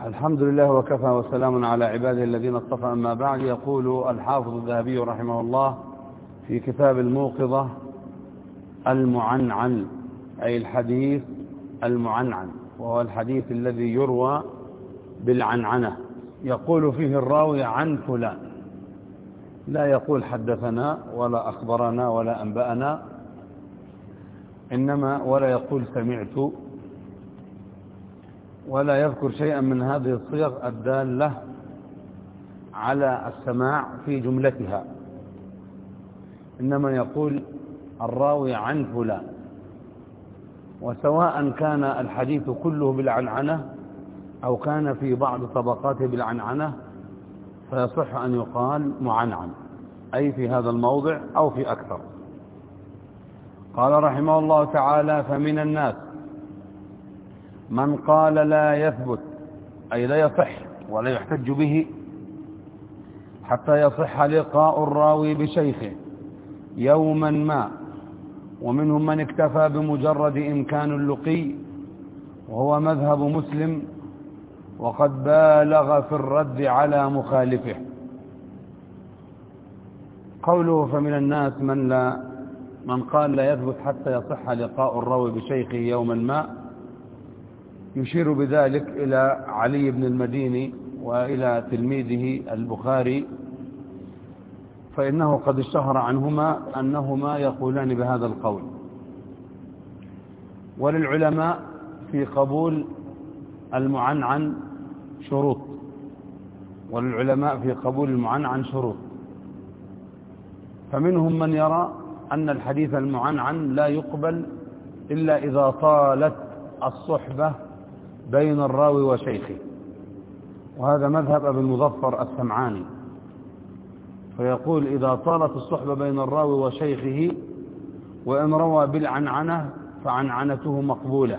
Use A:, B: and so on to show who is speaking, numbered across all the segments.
A: الحمد لله وكفى وسلام على عباده الذين اصطفى. أما بعد، يقول الحافظ الذهبي رحمه الله في كتاب الموقظة: المعنعن، أي الحديث المعنعن، وهو الحديث الذي يروى بالعنعنة، يقول فيه الراوي عن فلان، لا يقول حدثنا ولا أخبرنا ولا أنبأنا، إنما ولا يقول سمعت، ولا يذكر شيئا من هذه الصيغ الدالة على السماع في جملتها، إنما يقول الراوي عن فلان. وسواء كان الحديث كله بالعنعنة أو كان في بعض طبقاته بالعنعنة فيصح أن يقال معنعن، أي في هذا الموضع أو في أكثر. قال رحمه الله تعالى: فمن الناس من قال لا يثبت، أي لا يصح ولا يحتج به حتى يصح لقاء الراوي بشيخه يوما ما، ومنهم من اكتفى بمجرد إمكان اللقي، وهو مذهب مسلم، وقد بالغ في الرد على مخالفه. قوله فمن الناس من قال لا يثبت حتى يصح لقاء الراوي بشيخه يوما ما، يشير بذلك إلى علي بن المديني وإلى تلميذه البخاري، فإنه قد اشتهر عنهما أنهما يقولان بهذا القول. وللعلماء في قبول المعنعن شروط، فمنهم من يرى أن الحديث المعنعن لا يقبل إلا إذا طالت الصحبة بين الراوي وشيخه، وهذا مذهب أبي المظفر السمعاني، فيقول إذا طالت الصحبة بين الراوي وشيخه وإن روى بالعنعنة فعنعنته مقبولة.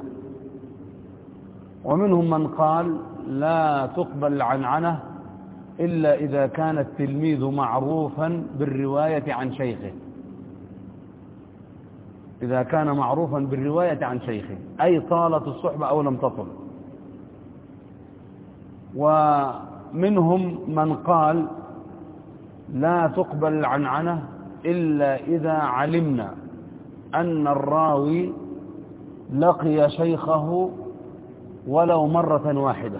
A: ومنهم من قال لا تقبل العنعنة إلا إذا كان التلميذ معروفا بالرواية عن شيخه، إذا كان معروفا بالرواية عن شيخه، أي طالت الصحبة أو لم تطل. ومنهم من قال لا تقبل العنعنة إلا إذا علمنا أن الراوي لقي شيخه ولو مرة واحدة،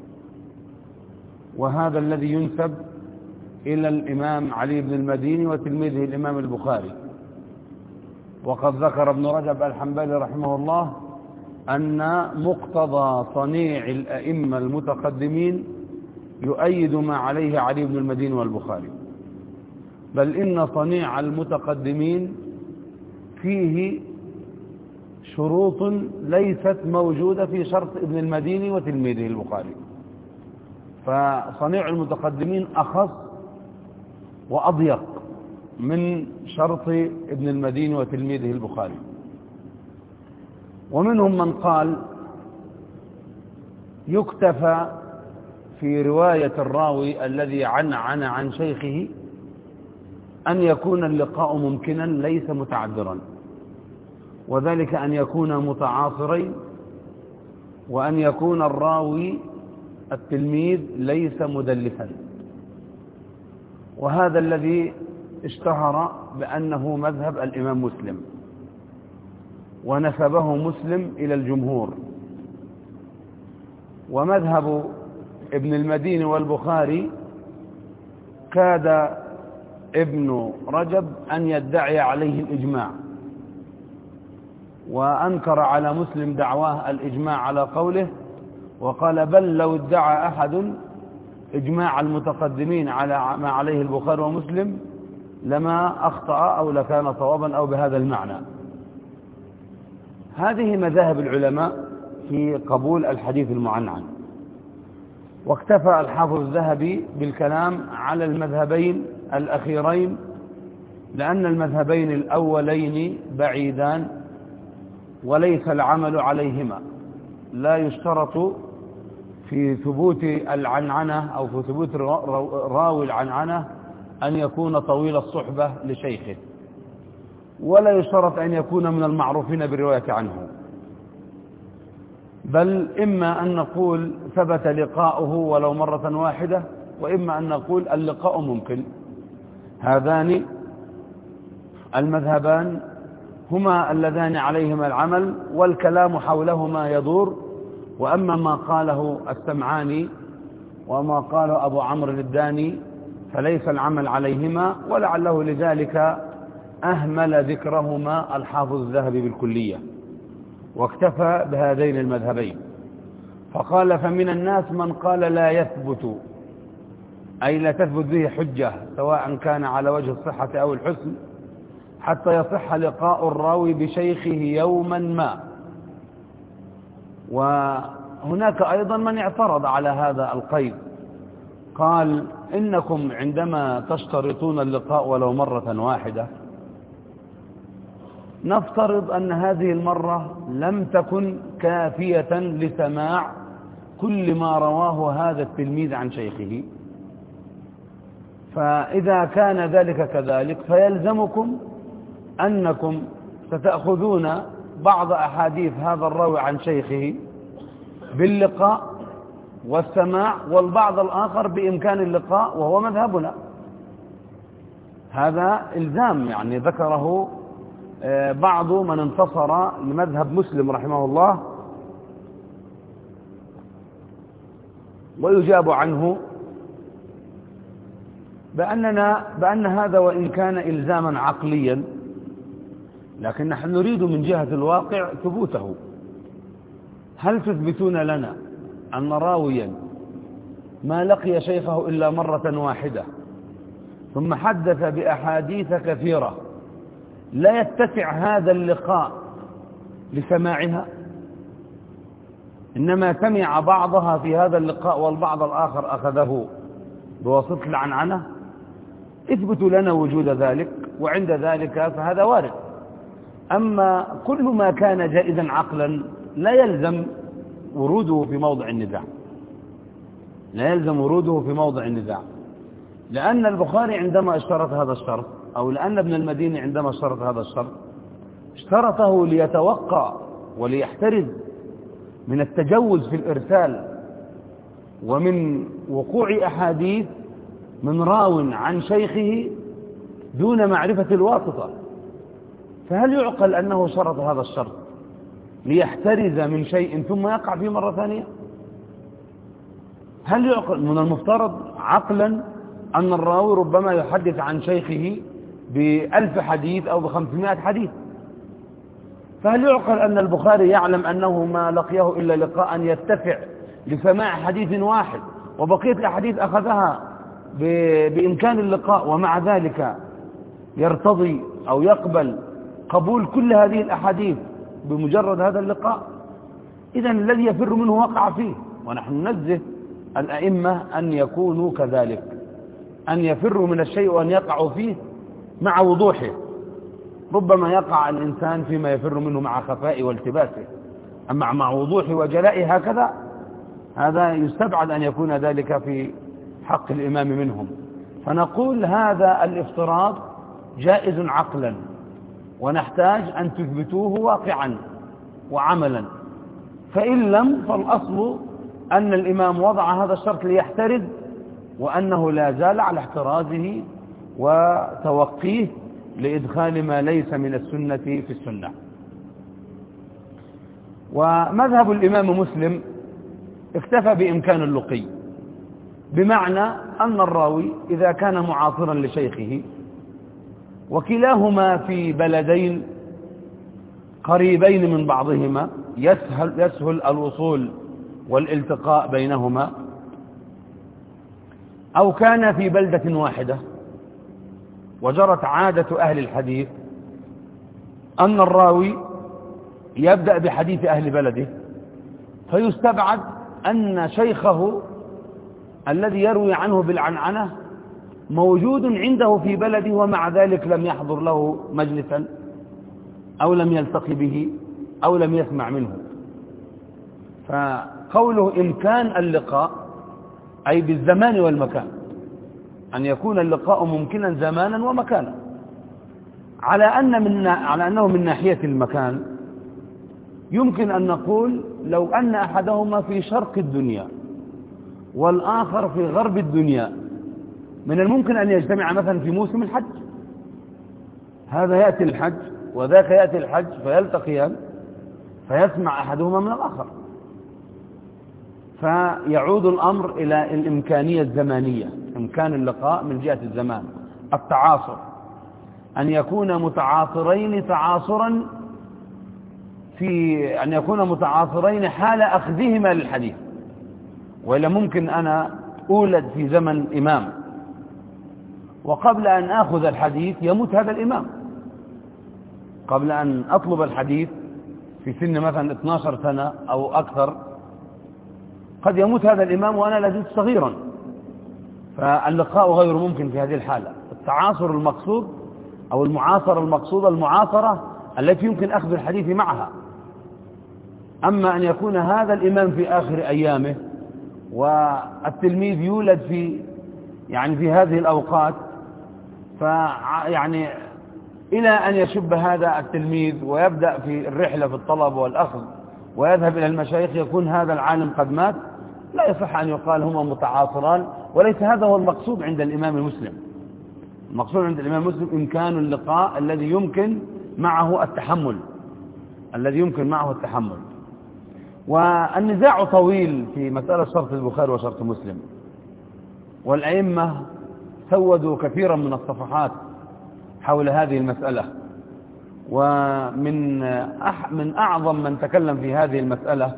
A: وهذا الذي ينسب إلى الإمام علي بن المديني وتلميذه الإمام البخاري. وقد ذكر ابن رجب الحنبلي رحمه الله أن مقتضى صنيع الأئمة المتقدمين يؤيد ما عليه علي بن المديني والبخاري، بل إن صنيع المتقدمين فيه شروط ليست موجودة في شرط ابن المديني وتلميذه البخاري، فصنيع المتقدمين أخص وأضيق من شرط ابن المديني وتلميذه البخاري. ومنهم من قال يكتفى في رواية الراوي الذي عنعن عن شيخه أن يكون اللقاء ممكنا ليس متعذرا، وذلك أن يكون متعاصرين، وأن يكون الراوي التلميذ ليس مدلسا. وهذا الذي اشتهر بأنه مذهب الإمام مسلم، ونسبه مسلم إلى الجمهور. ومذهب ابن المديني والبخاري كاد ابن رجب أن يدعي عليه الإجماع، وأنكر على مسلم دعواه الإجماع على قوله، وقال بل لو ادعى أحد إجماع المتقدمين على ما عليه البخاري ومسلم لما أخطأ أو لكان صوابا أو بهذا المعنى. هذه مذاهب العلماء في قبول الحديث المعنعن. واكتفى الحافظ الذهبي بالكلام على المذهبين الأخيرين، لأن المذهبين الأولين بعيدان وليس العمل عليهما. لا يشترط في ثبوت العنعنة أو في ثبوت راوي العنعنة أن يكون طويل الصحبة لشيخه، ولا يشترط أن يكون من المعروفين بالرواية عنه. بل إما أن نقول ثبت لقاؤه ولو مرة واحدة، وإما أن نقول اللقاء ممكن. هذان المذهبان هما اللذان عليهما العمل، والكلام حولهما يدور. وأما ما قاله السمعاني وما قاله أبو عمرو الداني فليس العمل عليهما، ولعله لذلك أهمل ذكرهما الحافظ الذهبي بالكلية، واكتفى بهذين المذهبين. فقال: فمن الناس من قال لا يثبت، أي لا تثبت به حجة سواء كان على وجه الصحة أو الحسن، حتى يصح لقاء الراوي بشيخه يوما ما. وهناك أيضا من اعترض على هذا القيد، قال: إنكم عندما تشترطون اللقاء ولو مرة واحدة، نفترض أن هذه المرة لم تكن كافية لسماع كل ما رواه هذا التلميذ عن شيخه، فإذا كان ذلك كذلك فيلزمكم أنكم ستأخذون بعض أحاديث هذا الراوي عن شيخه باللقاء والسماع، والبعض الآخر بإمكان اللقاء وهو مذهبنا. هذا إلزام يعني ذكره بعض من انتصر لمذهب مسلم رحمه الله، ويجاب عنه بأن هذا وإن كان إلزاما عقليا، لكن نحن نريد من جهة الواقع ثبوته. هل تثبتون لنا أن راويا ما لقي شيخه إلا مرة واحدة ثم حدث بأحاديث كثيرة لا يتسع هذا اللقاء لسماعها، إنما سمع بعضها في هذا اللقاء والبعض الآخر أخذه بواسطة العنعنة؟ اثبتوا لنا وجود ذلك، وعند ذلك فهذا وارد. أما كل ما كان جائزا عقلا لا يلزم وروده في موضع النزاع، لا يلزم وروده في موضع النزاع، لأن البخاري عندما اشترط هذا الشرط، أو لأن ابن المديني عندما اشترط هذا الشرط، اشترطه ليتوقع وليحترز من التجوز في الإرسال ومن وقوع أحاديث من راو عن شيخه دون معرفة الواسطة. فهل يعقل أنه شرط هذا الشرط ليحترز من شيء ثم يقع فيه مرة ثانية؟ هل يعقل؟ من المفترض عقلا أن الراوي ربما يحدث عن شيخه ب1000 حديث أو ب500 حديث، فهل يعقل أن البخاري يعلم أنه ما لقيه إلا لقاء يتفع لسماع حديث واحد، وبقية الأحاديث أخذها بإمكان اللقاء، ومع ذلك يرتضي أو يقبل قبول كل هذه الأحاديث بمجرد هذا اللقاء؟ إذن الذي يفر منه وقع فيه. ونحن ننزه الأئمة أن يكونوا كذلك، أن يفروا من الشيء وأن يقعوا فيه مع وضوحه. ربما يقع الإنسان فيما يفر منه مع خفاء والتباسه، أما مع وضوحه وجلائه هكذا، هذا يستبعد أن يكون ذلك في حق الإمام منهم. فنقول هذا الافتراض جائز عقلا، ونحتاج أن تثبتوه واقعا وعملا. فإن لم، فالأصل أن الإمام وضع هذا الشرط ليحترز، وأنه لا زال على احترازه وتوقيه لإدخال ما ليس من السنة في السنة. ومذهب الإمام مسلم اكتفى بإمكان اللقي، بمعنى أن الراوي إذا كان معاصرا لشيخه وكلاهما في بلدين قريبين من بعضهما يسهل الوصول والالتقاء بينهما، أو كان في بلدة واحدة، وجرت عادة أهل الحديث أن الراوي يبدأ بحديث أهل بلده، فيستبعد أن شيخه الذي يروي عنه بالعنعنة موجود عنده في بلده، ومع ذلك لم يحضر له مجلسا أو لم يلتقي به أو لم يسمع منه. فقوله إمكان اللقاء أي بالزمان والمكان، أن يكون اللقاء ممكنا زمانا ومكانا، على أنه من ناحية المكان يمكن أن نقول لو أن أحدهما في شرق الدنيا والآخر في غرب الدنيا، من الممكن أن يجتمع مثلا في موسم الحج، هذا يأتي الحج وذاك يأتي الحج فيلتقيان فيسمع أحدهما من الآخر، فيعود الأمر إلى الإمكانية الزمانية، إمكان اللقاء من جهة الزمان، التعاصر، أن يكون متعاصرين تعاصرا أن يكون متعاصرين حال أخذهما للحديث. وإلا ممكن أنا أولد في زمن إمام وقبل أن أخذ الحديث يموت هذا الإمام، قبل أن أطلب الحديث في سن مثلا 12 سنة أو أكثر قد يموت هذا الإمام وأنا لازلت صغيرا، فاللقاء غير ممكن في هذه الحالة. التعاصر المقصود أو المعاصرة المقصودة المعاصرة التي يمكن أخذ الحديث معها. أما أن يكون هذا الإمام في آخر أيامه والتلميذ يولد في هذه الأوقات، فيعني إلى أن يشب هذا التلميذ ويبدأ في الرحلة في الطلب والأخذ ويذهب إلى المشايخ يكون هذا العالم قد مات، لا يصح أن يقال هما متعاصران، وليس هذا هو المقصود عند الإمام المسلم. المقصود عند الإمام المسلم إمكان اللقاء الذي يمكن معه التحمل. والنزاع طويل في مسألة شرط البخاري وشرط مسلم، والأئمة سودوا كثيرا من الصفحات حول هذه المسألة، ومن أعظم من تكلم في هذه المسألة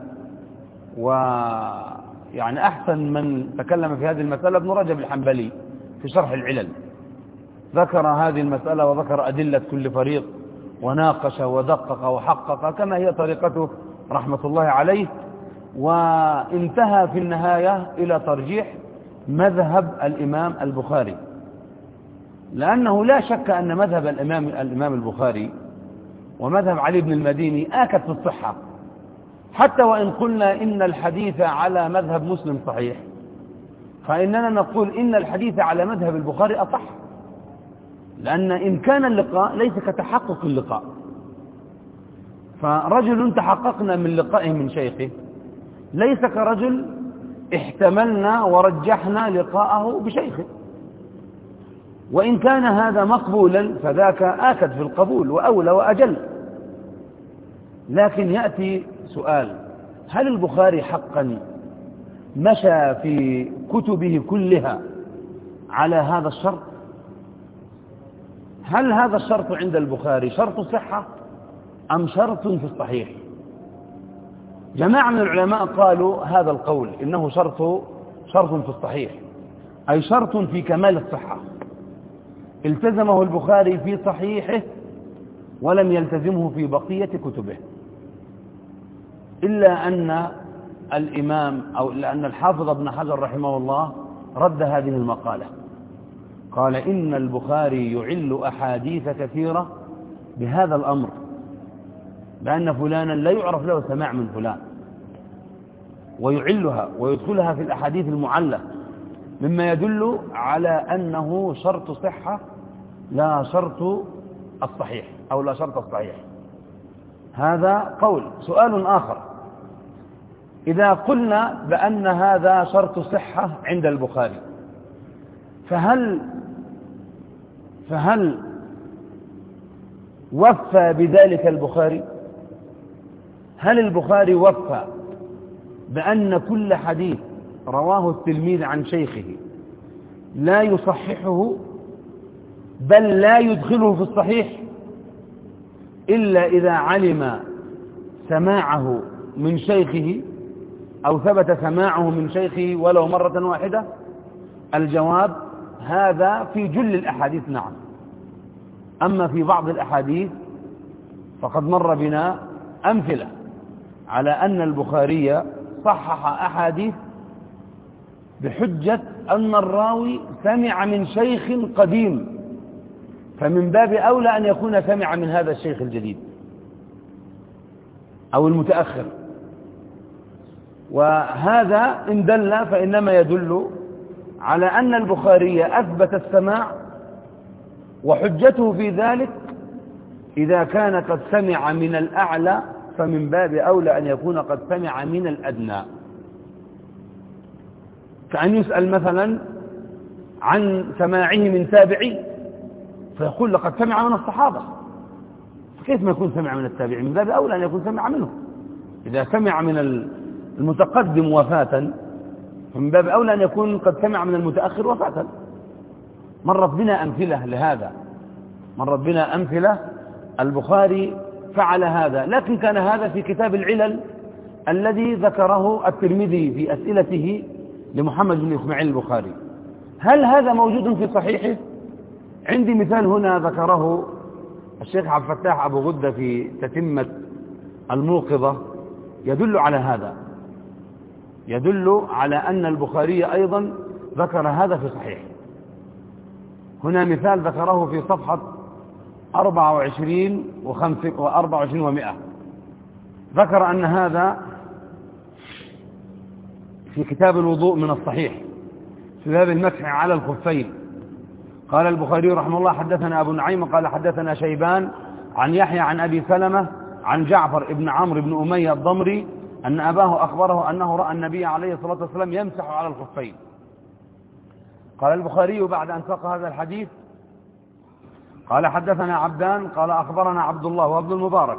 A: ويعني أحسن من تكلم في هذه المسألة ابن رجب الحنبلي في شرح العلل، ذكر هذه المسألة وذكر أدلة كل فريق وناقش ودقق وحقق كما هي طريقته رحمة الله عليه، وانتهى في النهاية إلى ترجيح مذهب الإمام البخاري، لأنه لا شك أن مذهب الإمام البخاري ومذهب علي بن المديني آكد في الصحة، حتى وإن قلنا إن الحديث على مذهب مسلم صحيح، فإننا نقول إن الحديث على مذهب البخاري أصح، لأن إمكان اللقاء ليس كتحقق اللقاء. فرجل تحققنا من لقائه من شيخه ليس كرجل احتملنا ورجحنا لقاءه بشيخه، وإن كان هذا مقبولا فذاك آكد في القبول وأولى وأجل. لكن يأتي سؤال: هل البخاري حقا مشى في كتبه كلها على هذا الشرط؟ هل هذا الشرط عند البخاري شرط صحة أم شرط في الصحيح؟ جماعة من العلماء قالوا هذا القول إنه شرط في الصحيح، أي شرط في كمال الصحة، التزمه البخاري في صحيحه ولم يلتزمه في بقية كتبه، إلا أن الإمام أو إلا أن الحافظ ابن حجر رحمه الله رد هذه المقالة، قال إن البخاري يعل أحاديث كثيرة بهذا الأمر، بأن فلانا لا يعرف له سماع من فلان، ويعلها ويدخلها في الأحاديث المعلة، مما يدل على أنه شرط صحة لا شرط الصحيح أو لا شرط الصحيح. هذا قول. سؤال آخر: إذا قلنا بأن هذا شرط صحة عند البخاري، فهل وفى بذلك البخاري؟ هل البخاري وفى بأن كل حديث رواه التلميذ عن شيخه لا يصححه بل لا يدخله في الصحيح إلا إذا علم سماعه من شيخه أو ثبت سماعه من شيخه ولو مرة واحدة؟ الجواب: هذا في جل الأحاديث نعم. أما في بعض الأحاديث فقد مر بنا أمثلة على أن البخاري صحح أحاديث بحجة أن الراوي سمع من شيخ قديم، فمن باب أولى أن يكون سمع من هذا الشيخ الجديد أو المتأخر. وهذا إن دل فإنما يدل على أن البخاري أثبت السماع، وحجته في ذلك إذا كان قد سمع من الأعلى فمن باب أولى أن يكون قد سمع من الأدنى. كأن يسأل مثلا عن سماعه من تابعي فيقول لقد سمع من الصحابة، فكيف ما يكون سمع من التابعي؟ من باب أولى أن يكون سمع منه. إذا سمع من المتقدم وفاة فمن باب أولى أن يكون قد سمع من المتأخر وفاة. مرت بنا أمثلة لهذا، مرت بنا أمثلة. البخاري فعل هذا، لكن كان هذا في كتاب العلل الذي ذكره الترمذي في أسئلته لمحمد بن إسماعيل البخاري. هل هذا موجود في صحيحه؟ عندي مثال هنا ذكره الشيخ عبد الفتاح أبو غدة في تتمة الموقظة يدل على هذا، يدل على أن البخاري أيضا ذكر هذا في صحيح. هنا مثال ذكره في صفحة 24 و100، ذكر أن هذا في كتاب الوضوء من الصحيح في باب المسح على الخفين. قال البخاري رحمه الله: حدثنا أبو نعيم قال حدثنا شيبان عن يحيى عن أبي سلمة عن جعفر بن عمرو بن أمية الضمري أن أباه أخبره أنه رأى النبي عليه الصلاة والسلام يمسح على الخفين. قال البخاري بعد أن ساق هذا الحديث قال: حدثنا عبدان قال أخبرنا عبد الله وابن المبارك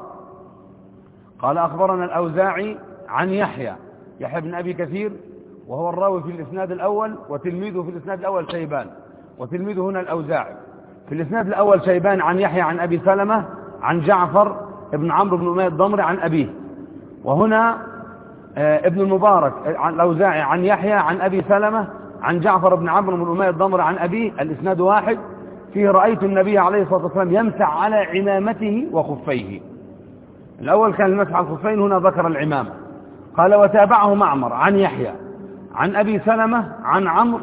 A: قال أخبرنا الأوزاعي عن يحيى بن أبي كثير وهو الراوي في الإسناد الأول، وتلميذه في الإسناد الأول شيبان، وتلميذه هنا الأوزاعي. في الإسناد الأول شيبان عن يحيى عن أبي سلمة عن جعفر بن عمرو بن أمية الضمري عن أبيه، وهنا ابن المبارك عن الأوزاعي عن يحيى عن أبي سلمة عن جعفر بن عمرو بن أمية الضمري عن أبيه. الإسناد واحد، فيه رأيت النبي عليه الصلاة والسلام يمسح على عمامته وخفيه. الأول كان المسح على الخفين، هنا ذكر العمامة. قال: وتابعه معمر عن يحيى عن أبي سلمة عن عمرو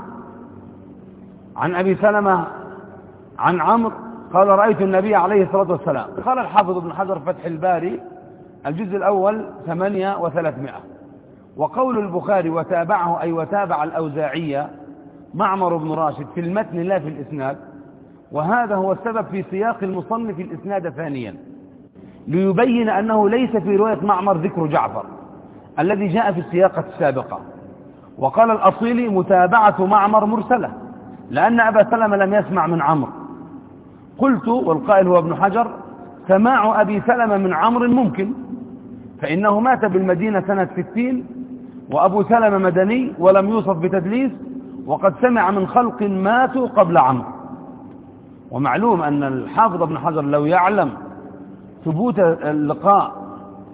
A: عن أبي سلمة عن عمرو قال: رأيت النبي عليه الصلاة والسلام. قال الحافظ ابن حجر فتح الباري الجزء الأول 800 و300. وقول البخاري وتابعه أي وتابع الأوزاعية معمر بن راشد في المتن لا في الإسناد، وهذا هو السبب في سياق المصنف الإسناد ثانيا ليبين أنه ليس في رواية معمر ذكر جعفر الذي جاء في السياقة السابقة. وقال الأصيلي: متابعة معمر مرسلة لأن أبا سلمة لم يسمع من عمرو. قلت، والقائل هو ابن حجر: سماع أبي سلمة من عمرو ممكن، فإنه مات بالمدينة سنة 60، وأبو سلمة مدني ولم يوصف بتدليس، وقد سمع من خلق ماتوا قبل عمرو. ومعلوم أن الحافظ ابن حجر لو يعلم ثبوت اللقاء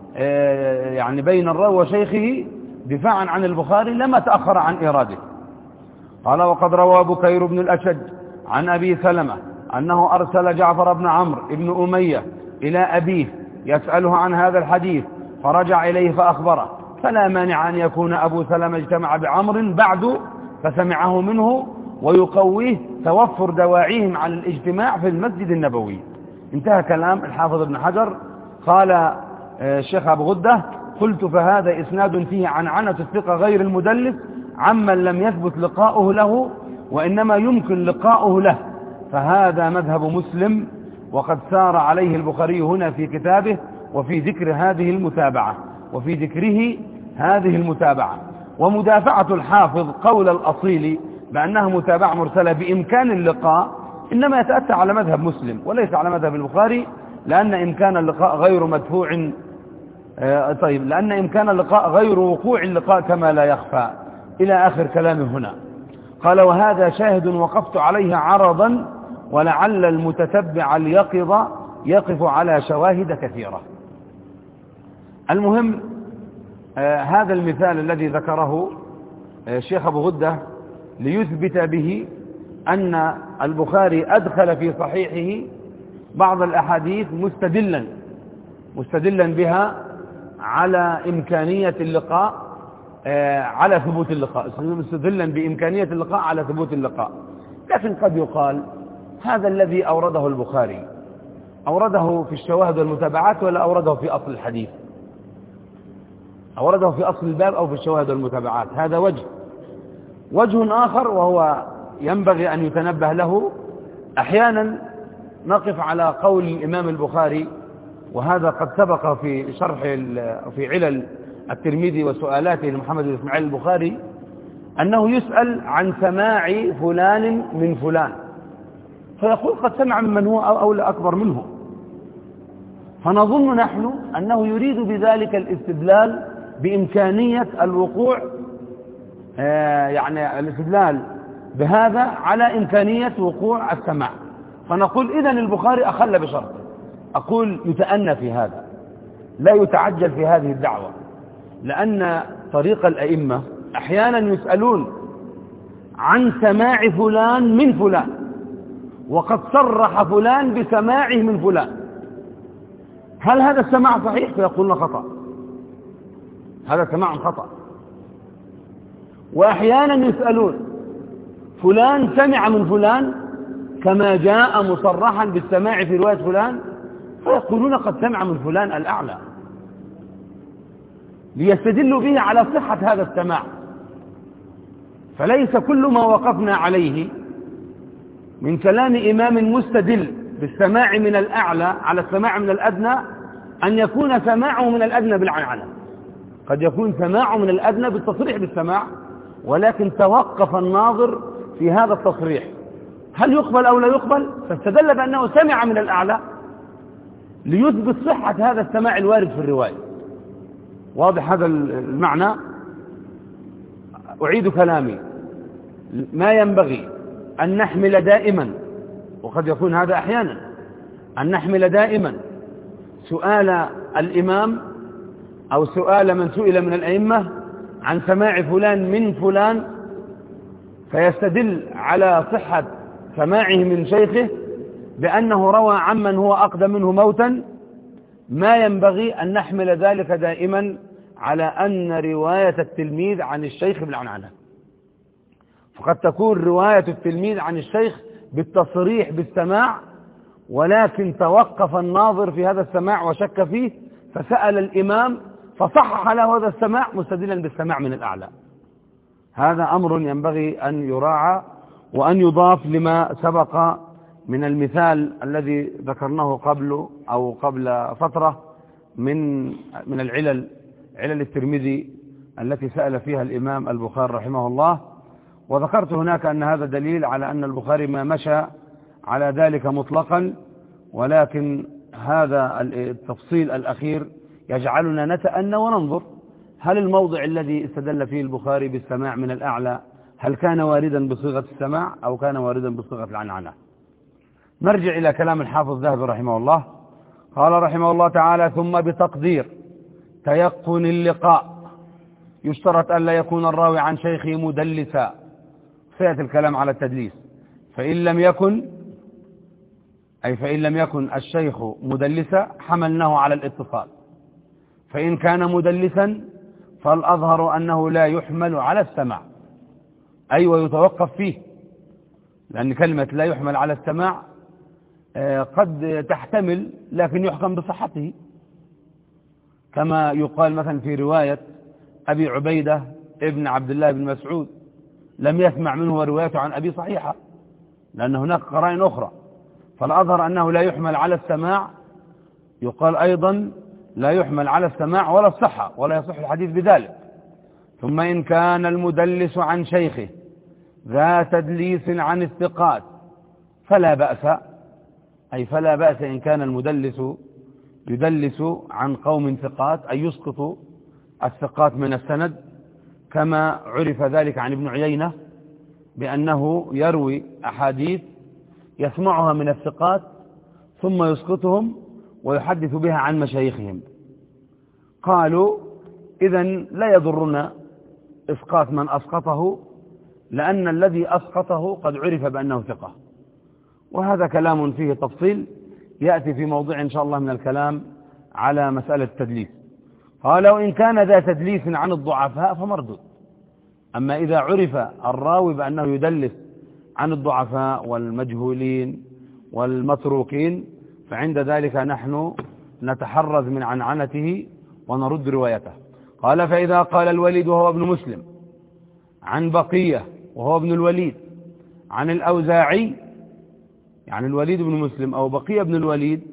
A: يعني بين الراوي وشيخه دفاعا عن البخاري لما تأخر عن إراده. قال: وقد روى بكير بن الأشج عن أبي سلمة أنه أرسل جعفر بن عمرو بن أمية إلى أبيه يسأله عن هذا الحديث، فرجع إليه فأخبره، فلا مانع أن يكون أبو سلمة اجتمع بعمر بعد فسمعه منه ويقويه توفر دواعيهم على الاجتماع في المسجد النبوي. انتهى كلام الحافظ ابن حجر. قال الشيخ أبو غدة: قلت: فهذا إسناد فيه عنعنة الثقة غير المدلس عمن لم يثبت لقاؤه له وإنما يمكن لقاؤه له، فهذا مذهب مسلم، وقد سار عليه البخاري هنا في كتابه وفي ذكر هذه المتابعة وفي ذكره هذه المتابعة. ومدافعة الحافظ قول الأصيل بأنها متابعة مرسلة بإمكان اللقاء إنما يتأتى على مذهب مسلم وليس على مذهب البخاري، لأن إمكان اللقاء غير مدفوع. لأن إمكان اللقاء غير وقوع اللقاء كما لا يخفى، إلى آخر كلامه هنا. قال: وهذا شاهد وقفت عليه عرضا، ولعل المتتبع اليقظ يقف على شواهد كثيرة. المهم هذا المثال الذي ذكره الشيخ أبو غدة ليثبت به أن البخاري أدخل في صحيحه بعض الأحاديث مستدلا بها على إمكانية اللقاء، على ثبوت اللقاء، مستدلا بإمكانية اللقاء على ثبوت اللقاء. لكن قد يقال هذا الذي أورده البخاري أورده في الشواهد والمتابعات ولا أورده في أصل الحديث؟ أورده في أصل الباب أو في الشواهد والمتابعات؟ هذا وجه آخر، وهو ينبغي أن يتنبه له. أحيانا نقف على قول الإمام البخاري وهذا قد سبق في شرح في علل الترمذي وسؤالاته لمحمد بن إسماعيل البخاري أنه يسأل عن سماع فلان من فلان، فيقول قد سمع ممن هو أولى أكبر منه. فنظن نحن أنه يريد بذلك الاستدلال بإمكانية الوقوع، يعني الاستدلال بهذا على إمكانية وقوع السماع. فنقول إذن البخاري أخل بشرطه. أقول يتأنى في هذا، لا يتعجل في هذه الدعوة، لأن طريق الأئمة أحيانا يسألون عن سماع فلان من فلان، وقد صرح فلان بسماعه من فلان، هل هذا السماع صحيح؟ فيقولون خطأ، هذا سماع خطأ. وأحيانا يسألون فلان سمع من فلان كما جاء مصرحا بالسماع في رواية فلان، فيقولون قد سمع من فلان الأعلى، ليستدلوا به على صحة هذا السماع. فليس كل ما وقفنا عليه من كلام إمام مستدل بالسماع من الأعلى على السماع من الأدنى أن يكون سماعه من الأدنى بالعنعنة. قد يكون سماعه من الأدنى بالتصريح بالسماع، ولكن توقف الناظر في هذا التصريح هل يقبل أو لا يقبل، فاستدل بأنه سمع من الأعلى ليثبت صحة هذا السماع الوارد في الرواية. واضح هذا المعنى؟ أعيد كلامي، ما ينبغي أن نحمل دائما، وقد يكون هذا أحيانا، أن نحمل دائما سؤال الإمام أو سؤال من سئل من الأئمة عن سماع فلان من فلان فيستدل على صحة سماعه من شيخه بأنه روى عمن هو أقدم منه موتا. ما ينبغي أن نحمل ذلك دائما على أن رواية التلميذ عن الشيخ بالعنعنة، فقد تكون رواية التلميذ عن الشيخ بالتصريح بالسماع، ولكن توقف الناظر في هذا السماع وشك فيه فسأل الإمام فصحح له هذا السماع مستدلا بالسماع من الأعلى. هذا أمر ينبغي أن يراعى وأن يضاف لما سبق من المثال الذي ذكرناه قبل فترة من علل الترمذي التي سأل فيها الإمام البخاري رحمه الله. وذكرت هناك أن هذا دليل على أن البخاري ما مشى على ذلك مطلقا، ولكن هذا التفصيل الأخير يجعلنا نتأنى وننظر هل الموضع الذي استدل فيه البخاري بالسماع من الأعلى هل كان واردا بصيغة السماع أو كان واردا بصيغة العنعنة. نرجع إلى كلام الحافظ الذهبي رحمه الله. قال رحمه الله تعالى: ثم بتقدير تيقن اللقاء يشترط ألا يكون الراوي عن شيخه مدلسا. سيأتي الكلام على التدليس. فإن لم يكن الشيخ مدلسا حملناه على الاتصال، فإن كان مدلسا فالأظهر أنه لا يحمل على السماع، أي ويتوقف فيه، لأن كلمة لا يحمل على السماع قد تحتمل لكن يحكم بصحته، كما يقال مثلا في رواية أبي عبيدة ابن عبد الله بن مسعود لم يسمع منه وروايته عن أبي صحيحة، لأن هناك قرائن أخرى. فالأظهر أنه لا يحمل على السماع. يقال أيضا لا يحمل على السماع ولا الصحة، ولا يصح الحديث بذلك. ثم إن كان المدلس عن شيخه ذا تدليس عن الثقات فلا بأس، أي فلا بأس إن كان المدلس يدلس عن قوم ثقات، أي يسقط الثقات من السند، كما عرف ذلك عن ابن عيينة بأنه يروي أحاديث يسمعها من الثقات ثم يسقطهم ويحدث بها عن مشايخهم. قالوا إذن لا يضرنا إسقاط من أسقطه، لأن الذي أسقطه قد عرف بأنه ثقة. وهذا كلام فيه تفصيل يأتي في موضع إن شاء الله من الكلام على مسألة التدليس. قال: وإن كان ذا تدليس عن الضعفاء فمردود. أما إذا عرف الراوي بأنه يدلس عن الضعفاء والمجهولين والمتروكين فعند ذلك نحن نتحرز من عنعنته ونرد روايته. قال: فإذا قال الوليد وهو ابن مسلم عن بقية وهو ابن الوليد عن الأوزاعي، يعني الوليد بن مسلم أو بقية بن الوليد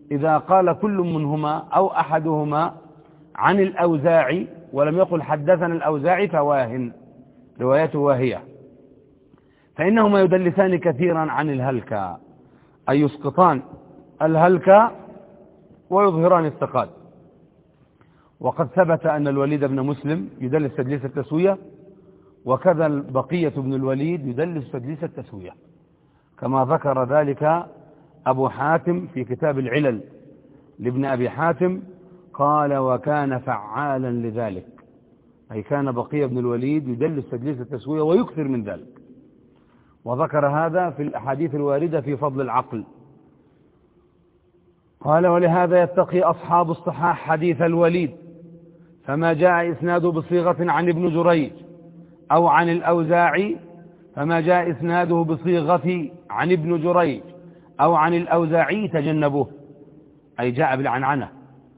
A: إذا قال كل منهما أو أحدهما عن الأوزاعي ولم يقل حدثنا الأوزاعي فواهن، روايته واهية، فإنهما يدلسان كثيرا عن الهلكة، أي يسقطان الهلكة ويظهران الثقات. وقد ثبت أن الوليد بن مسلم يدلس تدليس التسوية، وكذا بقية بن الوليد يدلس تدليس التسوية، كما ذكر ذلك أبو حاتم في كتاب العلل لابن أبي حاتم، قال وكان فعالا لذلك، أي كان بقية بن الوليد يدلس تدليس التسوية ويكثر من ذلك. وذكر هذا في الأحاديث الواردة في فضل العقل. قال ولهذا يتقي أصحاب الصحاح حديث الوليد، فما جاء إسناده بصيغة عن ابن جريج أو عن الأوزاعي، فما جاء إسناده بصيغة عن ابن جريج أو عن الأوزاعي تجنبوه، أي جاء بالعنعنة،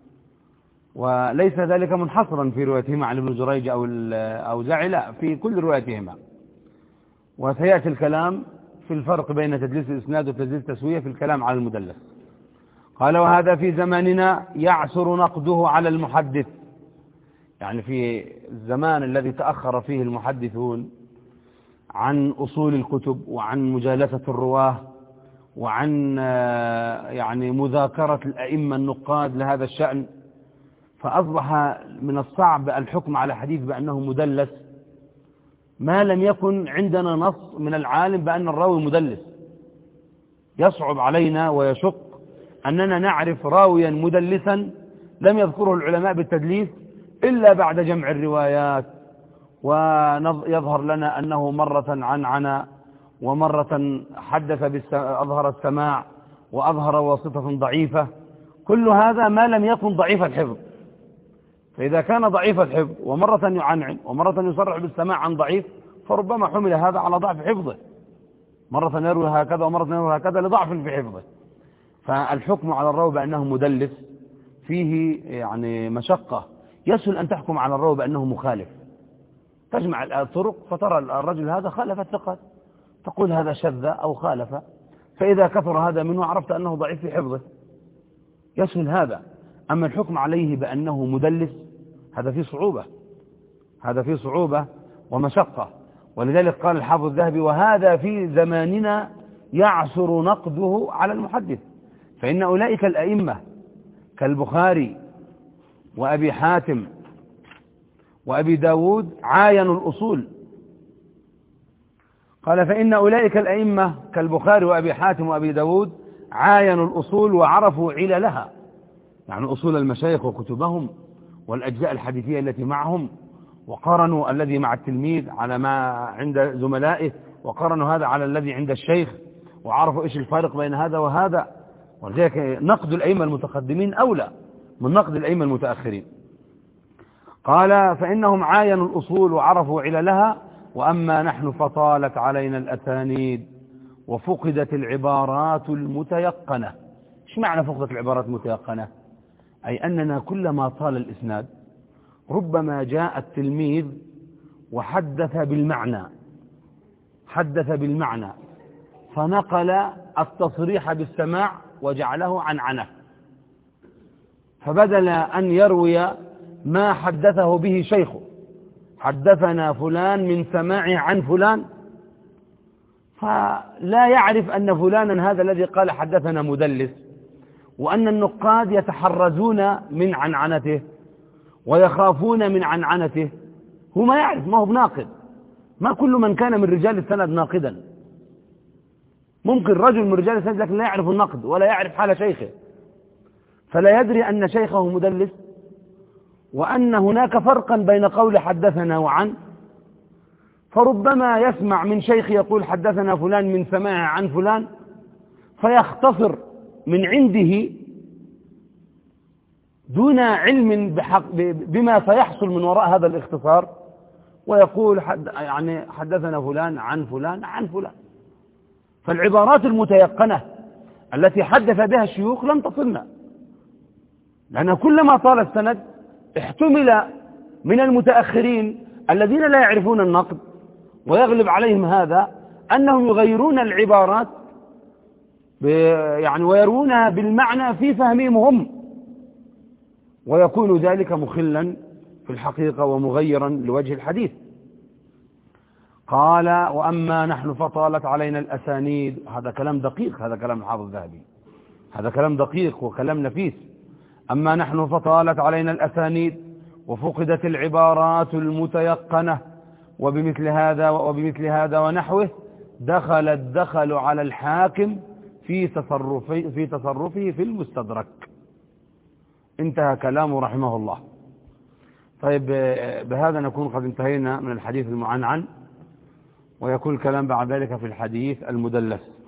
A: وليس ذلك منحصرا في روايتهما عن ابن جريج أو الأوزاعي، لا، في كل روايتهما. وسيأتي الكلام في الفرق بين تدليس الإسناد وتدليس التسوية في الكلام على المدلس. قال وهذا في زماننا يعسر نقده على المحدث، يعني في الزمان الذي تأخر فيه المحدثون عن أصول الكتب وعن مجالسة الرواه وعن يعني مذاكرة الأئمة النقاد لهذا الشأن، فأصبح من الصعب الحكم على حديث بأنه مدلس ما لم يكن عندنا نص من العالم بأن الراوي مدلس. يصعب علينا ويشق أننا نعرف راويا مدلسا لم يذكره العلماء بالتدليس إلا بعد جمع الروايات، ويظهر لنا أنه مرة عنعن ومرة حدث أظهر السماع وأظهر واسطة ضعيفة، كل هذا ما لم يكن ضعيف الحفظ. فإذا كان ضعيف الحفظ ومرة يعنعن ومرة يصرح بالسماع عن ضعيف، فربما حمل هذا على ضعف حفظه، مرة يروي هكذا ومرة يروي هكذا لضعف في حفظه. فالحكم على الراوي بأنه مدلس فيه يعني مشقة. يسهل أن تحكم على الراوي بأنه مخالف، تجمع الطرق فترى الرجل هذا خالف الثقات، تقول هذا شذ أو خالف، فإذا كثر هذا منه عرفت أنه ضعيف في حفظه، يسهل هذا. أما الحكم عليه بأنه مدلس هذا فيه صعوبة، هذا فيه صعوبة ومشقة. ولذلك قال الحافظ الذهبي وهذا في زماننا يعسر نقده على المحدث، فإن أولئك الأئمة كالبخاري وأبي حاتم وأبي داود عاينوا الأصول. قال فإن أولئك الأئمة كالبخاري وأبي حاتم وأبي داود عاينوا الأصول وعرفوا عللها، يعني أصول المشايخ وكتبهم والأجزاء الحديثية التي معهم، وقارنوا الذي مع التلميذ على ما عند زملائه، وقارنوا هذا على الذي عند الشيخ، وعرفوا إيش الفارق بين هذا وهذا. ولذلك نقد الأئمة المتقدمين أولى من نقد الأئمة المتأخرين. قال فإنهم عاينوا الأصول وعرفوا عللها، وأما نحن فطالت علينا الأسانيد وفقدت العبارات المتيقنة. ايش معنى فقدت العبارات المتيقنة؟ أي أننا كلما طال الإسناد ربما جاء التلميذ وحدث بالمعنى، حدث بالمعنى فنقل التصريح بالسماع وجعله عنعنة، فبدل أن يروي ما حدثه به شيخه، حدثنا فلان من سماعه عن فلان، فلا يعرف أن فلانا هذا الذي قال حدثنا مدلس، وأن النقاد يتحرزون من عنعنته ويخافون من عنعنته. هو ما يعرف، ما هو بناقد، ما كل من كان من رجال السند ناقدا. ممكن رجل من رجال السند لكن لا يعرف النقد ولا يعرف حال شيخه، فلا يدري أن شيخه مدلس، وأن هناك فرقا بين قول حدثنا وعن. فربما يسمع من شيخ يقول حدثنا فلان من سماعه عن فلان، فيختصر من عنده دون علم بما سيحصل من وراء هذا الاختصار، ويقول يعني حدثنا فلان عن فلان عن فلان. فالعبارات المتيقنة التي حدث بها الشيوخ لم تصلنا، لأن كلما طال السند احتمل من المتأخرين الذين لا يعرفون النقد، ويغلب عليهم هذا أنهم يغيرون العبارات يعني ويروونها بالمعنى في فهمهم هم، ويكون ذلك مخلا في الحقيقة ومغيرا لوجه الحديث. قال وأما نحن فطالت علينا الأسانيد. هذا كلام دقيق، هذا كلام الحافظ الذهبي، هذا كلام دقيق وكلام نفيس. أما نحن فطالت علينا الأسانيد وفقدت العبارات المتيقنة وبمثل هذا ونحوه دخل على الحاكم في تصرفه في المستدرك. انتهى كلامه رحمه الله. طيب، بهذا نكون قد انتهينا من الحديث المعنعن، ويكون الكلام بعد ذلك في الحديث المدلس.